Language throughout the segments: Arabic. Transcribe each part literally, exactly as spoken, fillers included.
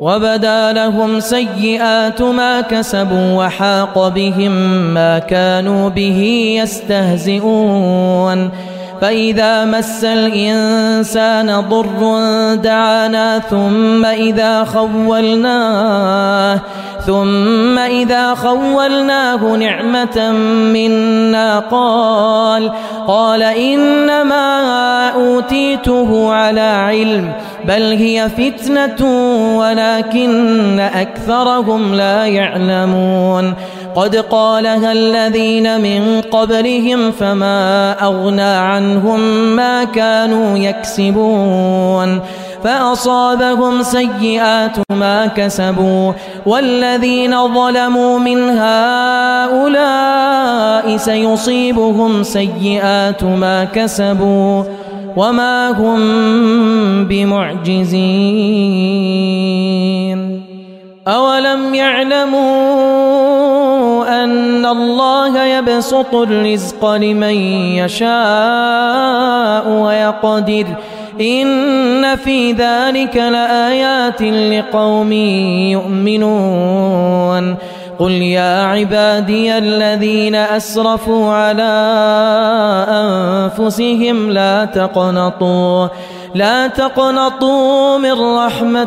وبدا لهم سيئات ما كسبوا وحاق بهم ما كانوا به يستهزئون فإذا مس الإنسان ضر دعانا ثم إذا خولناه ثم إذا خولناه نعمة منا قال قال إنما أوتيته على علم بل هي فتنة ولكن أكثرهم لا يعلمون قد قالها الذين من قبلهم فما أغنى عنهم ما كانوا يكسبون فأصابهم سيئات ما كسبوا والذين ظلموا من هؤلاء سيصيبهم سيئات ما كسبوا وما هم بمعجزين أولم يعلموا أن الله يبسط الرزق لمن يشاء ويقدر إن في ذلك لآيات لقوم يؤمنون قل يا عبادي الذين أسرفوا على أنفسهم لا تقنطوا لا تقنطوا من رحمة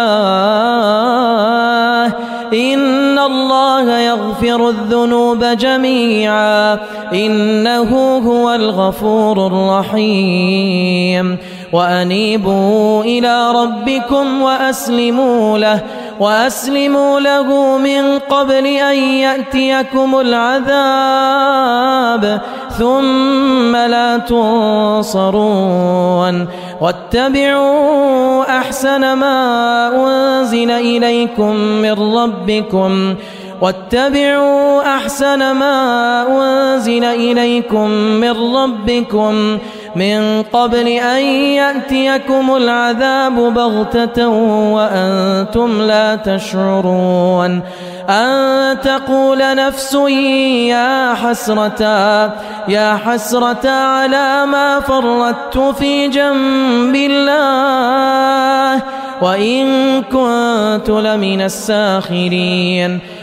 الله إن الله يغفر الذنوب جميعا إنه هو الغفور الرحيم وأنيبوا إلى ربكم وأسلموا له وأسلموا له من قبل أن يأتيكم العذاب ثم لا تنصرون واتبعوا أحسن ما أنزل إليكم من ربكم واتبعوا أحسن ما أنزل إليكم من ربكم من قبل أن يأتيكم العذاب بغتة وأنتم لا تشعرون أن تقول نفس يا حسرة يا حسرة على ما فرطت في جنب الله وإن كنت لمن الساخرين